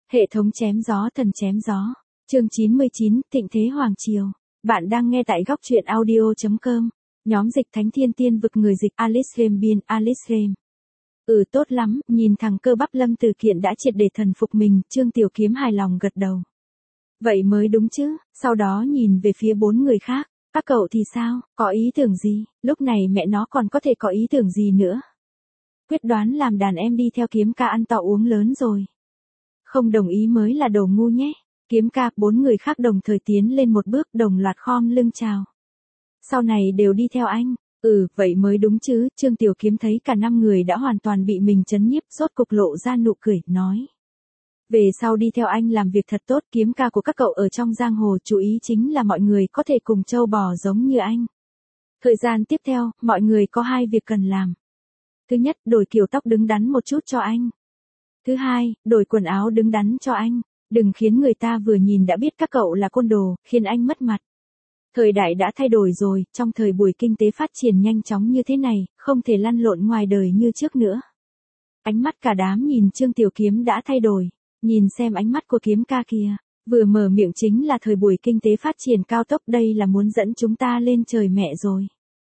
Hệ thống chém gió thần chém gió. Chương 99, Thịnh thế hoàng triều. Bạn đang nghe tại góc truyện audio.com. Nhóm dịch Thánh Thiên Tiên vực người dịch Alice Rem biên Alice Rem. Tốt lắm, nhìn thằng cơ bắp Lâm Từ Kiện đã triệt để thần phục mình, Trương Tiểu Kiếm hài lòng gật đầu. Vậy mới đúng chứ, sau đó nhìn về phía 4 người khác, các cậu thì sao, có ý tưởng gì, lúc này mẹ nó còn có thể có ý tưởng gì nữa. Quyết đoán làm đàn em đi theo Kiếm ca ăn to uống lớn rồi. Không đồng ý mới là đồ ngu nhé. Kiếm ca, 4 người khác đồng thời tiến lên một bước đồng loạt khom lưng chào. Sau này đều đi theo anh. Vậy mới đúng chứ, Trương Tiểu Kiếm thấy cả 5 người đã hoàn toàn bị mình trấn nhiếp, rốt cục lộ ra nụ cười, nói. Về sau đi theo anh làm việc thật tốt, kiếm ca của các cậu ở trong giang hồ chú ý chính là mọi người có thể cùng trâu bò giống như anh. Thời gian tiếp theo, mọi người có 2 việc cần làm. Thứ nhất, đổi kiểu tóc đứng đắn một chút cho anh. Thứ hai, đổi quần áo đứng đắn cho anh. Đừng khiến người ta vừa nhìn đã biết các cậu là côn đồ, khiến anh mất mặt. Thời đại đã thay đổi rồi, trong thời buổi kinh tế phát triển nhanh chóng như thế này, không thể lăn lộn ngoài đời như trước nữa. Ánh mắt cả đám nhìn Trương Tiểu Kiếm đã thay đổi. Nhìn xem ánh mắt của kiếm ca kìa. Vừa mở miệng chính là thời buổi kinh tế phát triển cao tốc, đây là muốn dẫn chúng ta lên trời mẹ rồi.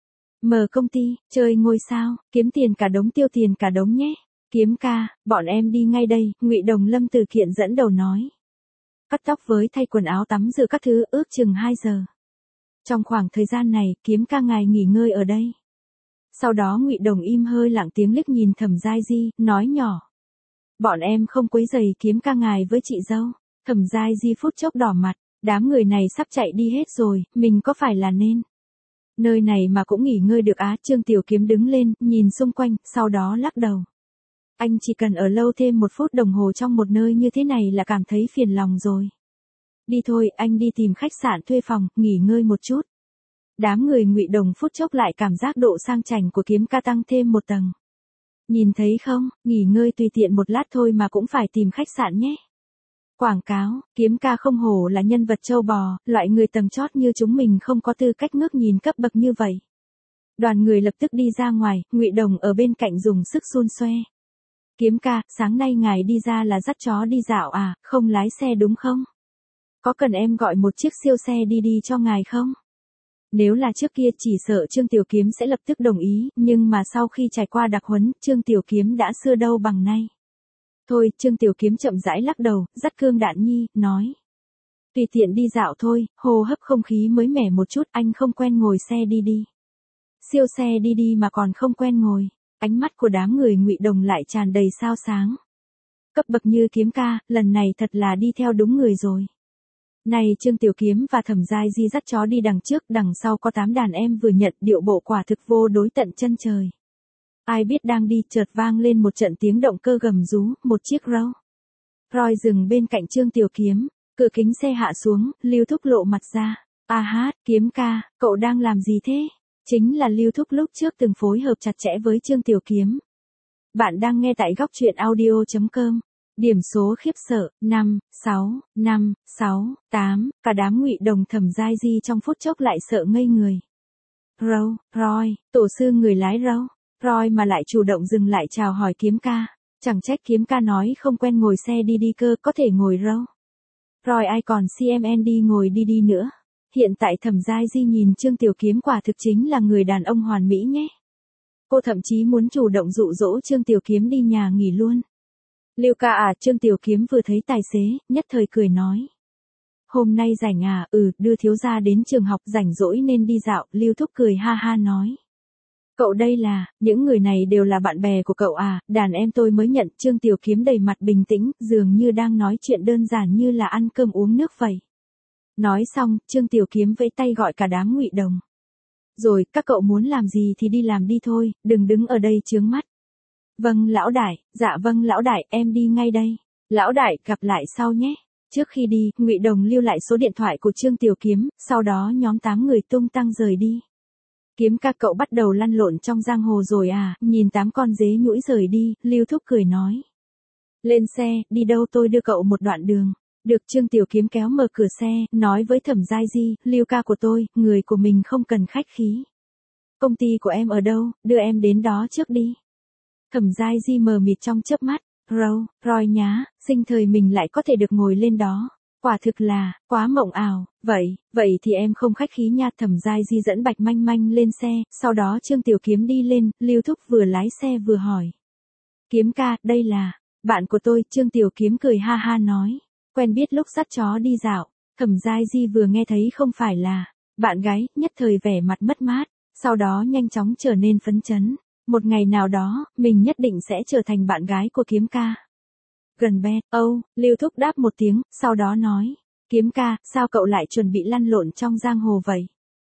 Mở công ty, chơi ngôi sao, kiếm tiền cả đống tiêu tiền cả đống nhé. Kiếm ca, bọn em đi ngay đây, Ngụy Đồng Lâm Từ Kiện dẫn đầu nói. Cắt tóc với thay quần áo tắm rửa các thứ ước chừng 2 giờ. Trong khoảng thời gian này, kiếm ca ngài nghỉ ngơi ở đây. Sau đó Ngụy Đồng im hơi lặng tiếng liếc nhìn Thẩm Giai Di, nói nhỏ. Bọn em không quấy rầy kiếm ca ngài với chị dâu. Thẩm Giai Di phút chốc đỏ mặt, đám người này sắp chạy đi hết rồi, mình có phải là nên. Nơi này mà cũng nghỉ ngơi được á. Trương Tiểu Kiếm đứng lên, nhìn xung quanh, sau đó lắc đầu. Anh chỉ cần ở lâu thêm 1 phút đồng hồ trong một nơi như thế này là cảm thấy phiền lòng rồi. Đi thôi, anh đi tìm khách sạn thuê phòng, nghỉ ngơi một chút. Đám người Ngụy Đồng phút chốc lại cảm giác độ sang chảnh của kiếm ca tăng thêm một tầng. Nhìn thấy không, nghỉ ngơi tùy tiện một lát thôi mà cũng phải tìm khách sạn nhé. Quảng cáo, kiếm ca không hổ là nhân vật châu bò, loại người tầng chót như chúng mình không có tư cách ngước nhìn cấp bậc như vậy. Đoàn người lập tức đi ra ngoài, Ngụy Đồng ở bên cạnh dùng sức xun xoe. Kiếm ca, sáng nay ngài đi ra là dắt chó đi dạo à, không lái xe đúng không? Có cần em gọi một chiếc siêu xe đi cho ngài không? Nếu là trước kia chỉ sợ Trương Tiểu Kiếm sẽ lập tức đồng ý, nhưng mà sau khi trải qua đặc huấn, Trương Tiểu Kiếm đã xưa đâu bằng nay. Thôi, Trương Tiểu Kiếm chậm rãi lắc đầu, dắt Cương Đạn Nhi, nói. Tùy tiện đi dạo thôi, hô hấp không khí mới mẻ một chút, anh không quen ngồi xe đi. Siêu xe đi mà còn không quen ngồi. Ánh mắt của đám người Ngụy Đồng lại tràn đầy sao sáng. Cấp bậc như kiếm ca, lần này thật là đi theo đúng người rồi. Này Trương Tiểu Kiếm và Thẩm Giai Di dắt chó đi đằng trước, đằng sau có 8 đàn em vừa nhận, điệu bộ quả thực vô đối tận chân trời. Ai biết đang đi, chợt vang lên một trận tiếng động cơ gầm rú, một chiếc Roy dừng bên cạnh Trương Tiểu Kiếm, cửa kính xe hạ xuống, Lưu Thúc lộ mặt ra. Kiếm ca, cậu đang làm gì thế? Chính là Lưu Thúc lúc trước từng phối hợp chặt chẽ với Trương Tiểu Kiếm. Bạn đang nghe tại góc truyện audio.com. Điểm số khiếp sợ, 5, 6, 5, 6, 8, cả đám Ngụy Đồng Thẩm Giai Di trong phút chốc lại sợ ngây người. Roy, tổ sư người lái Roy mà lại chủ động dừng lại chào hỏi kiếm ca, chẳng trách kiếm ca nói không quen ngồi xe đi cơ, có thể ngồi Roy ai còn CMN đi ngồi đi nữa. Hiện tại Thẩm Giai Di nhìn Trương Tiểu Kiếm quả thực chính là người đàn ông hoàn mỹ nhé. Cô thậm chí muốn chủ động dụ dỗ Trương Tiểu Kiếm đi nhà nghỉ luôn. Lưu ca à, Trương Tiểu Kiếm vừa thấy tài xế, nhất thời cười nói. Hôm nay rảnh à, đưa thiếu gia đến trường học, rảnh rỗi nên đi dạo, Lưu Thúc cười ha ha nói. Cậu đây là, những người này đều là bạn bè của cậu à, đàn em tôi mới nhận. Trương Tiểu Kiếm đầy mặt bình tĩnh, dường như đang nói chuyện đơn giản như là ăn cơm uống nước vậy. Nói xong, Trương Tiểu Kiếm vẫy tay gọi cả đám Ngụy Đồng. Rồi, các cậu muốn làm gì thì đi làm đi thôi, đừng đứng ở đây chướng mắt. Vâng lão đại, dạ vâng lão đại, em đi ngay đây. Lão đại, gặp lại sau nhé. Trước khi đi, Ngụy Đồng lưu lại số điện thoại của Trương Tiểu Kiếm, sau đó nhóm 8 người tung tăng rời đi. Kiếm ca, cậu bắt đầu lăn lộn trong giang hồ rồi à, nhìn 8 con dế nhũi rời đi, Lưu Thúc cười nói. Lên xe, đi đâu tôi đưa cậu một đoạn đường. Được. Trương Tiểu Kiếm kéo mở cửa xe, nói với Thẩm Giai Di, Lưu ca của tôi, người của mình không cần khách khí. Công ty của em ở đâu, đưa em đến đó trước đi. Thẩm Giai Di mờ mịt trong chớp mắt, Roi nhá, sinh thời mình lại có thể được ngồi lên đó. Quả thực là, quá mộng ảo, vậy thì em không khách khí nha. Thẩm Giai Di dẫn Bạch Manh Manh lên xe, sau đó Trương Tiểu Kiếm đi lên, Lưu Thúc vừa lái xe vừa hỏi. Kiếm ca, đây là, bạn của tôi. Trương Tiểu Kiếm cười ha ha nói, quen biết lúc dắt chó đi dạo. Thẩm Giai Di vừa nghe thấy không phải là bạn gái, nhất thời vẻ mặt mất mát, sau đó nhanh chóng trở nên phấn chấn. Một ngày nào đó, mình nhất định sẽ trở thành bạn gái của Kiếm ca. Gần bet, Lưu Thúc đáp một tiếng, sau đó nói, Kiếm ca, sao cậu lại chuẩn bị lăn lộn trong giang hồ vậy?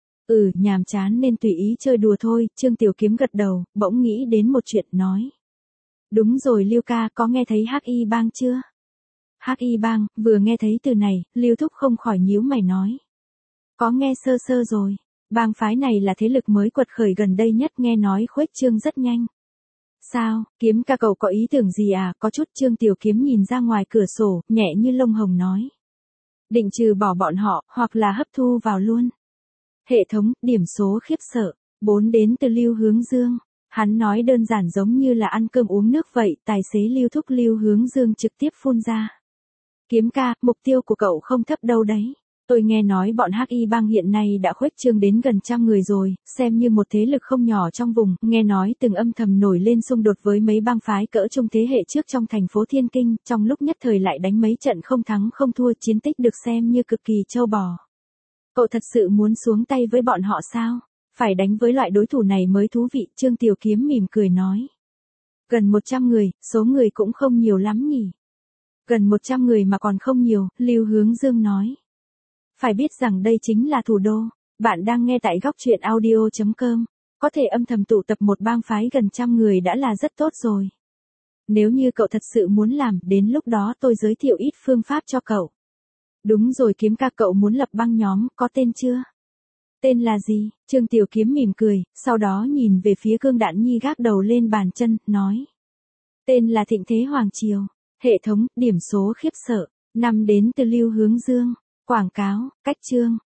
Nhàm chán nên tùy ý chơi đùa thôi. Trương Tiểu Kiếm gật đầu, bỗng nghĩ đến một chuyện nói. Đúng rồi Lưu ca, có nghe thấy Hắc Y Bang chưa? Hắc Y Bang, vừa nghe thấy từ này, Lưu Thúc không khỏi nhíu mày nói. Có nghe sơ sơ rồi, bang phái này là thế lực mới quật khởi gần đây nhất, nghe nói khuếch trương rất nhanh. Sao, Kiếm ca cậu có ý tưởng gì à? Có chút. Trương Tiểu Kiếm nhìn ra ngoài cửa sổ, nhẹ như lông hồng nói. Định trừ bỏ bọn họ, hoặc là hấp thu vào luôn. Hệ thống, điểm số khiếp sợ, 4 đến từ Lưu Hướng Dương. Hắn nói đơn giản giống như là ăn cơm uống nước vậy. Tài xế Lưu Thúc Lưu Hướng Dương trực tiếp phun ra. Kiếm ca, mục tiêu của cậu không thấp đâu đấy. Tôi nghe nói bọn Hắc Y Bang hiện nay đã khuếch trương đến gần 100 người rồi, xem như một thế lực không nhỏ trong vùng, nghe nói từng âm thầm nổi lên xung đột với mấy bang phái cỡ trung thế hệ trước trong thành phố Thiên Kinh, trong lúc nhất thời lại đánh mấy trận không thắng không thua, chiến tích được xem như cực kỳ trâu bò. Cậu thật sự muốn xuống tay với bọn họ sao? Phải đánh với loại đối thủ này mới thú vị. Trương Tiểu Kiếm mỉm cười nói. Gần 100 người, số người cũng không nhiều lắm nhỉ. Gần 100 người mà còn không nhiều, Lưu Hướng Dương nói. Phải biết rằng đây chính là thủ đô. Bạn đang nghe tại góc truyện audio.com. Có thể âm thầm tụ tập một bang phái gần 100 người đã là rất tốt rồi. Nếu như cậu thật sự muốn làm, đến lúc đó tôi giới thiệu ít phương pháp cho cậu. Đúng rồi Kiếm ca, cậu muốn lập băng nhóm, có tên chưa? Tên là gì? Trương Tiểu Kiếm mỉm cười, sau đó nhìn về phía Cương Đạn Nhi gác đầu lên bàn chân, nói. Tên là Thịnh Thế Hoàng Triều. Hệ thống, điểm số khiếp sợ, 5 đến từ Lưu Hướng Dương. Quảng cáo, cách chương.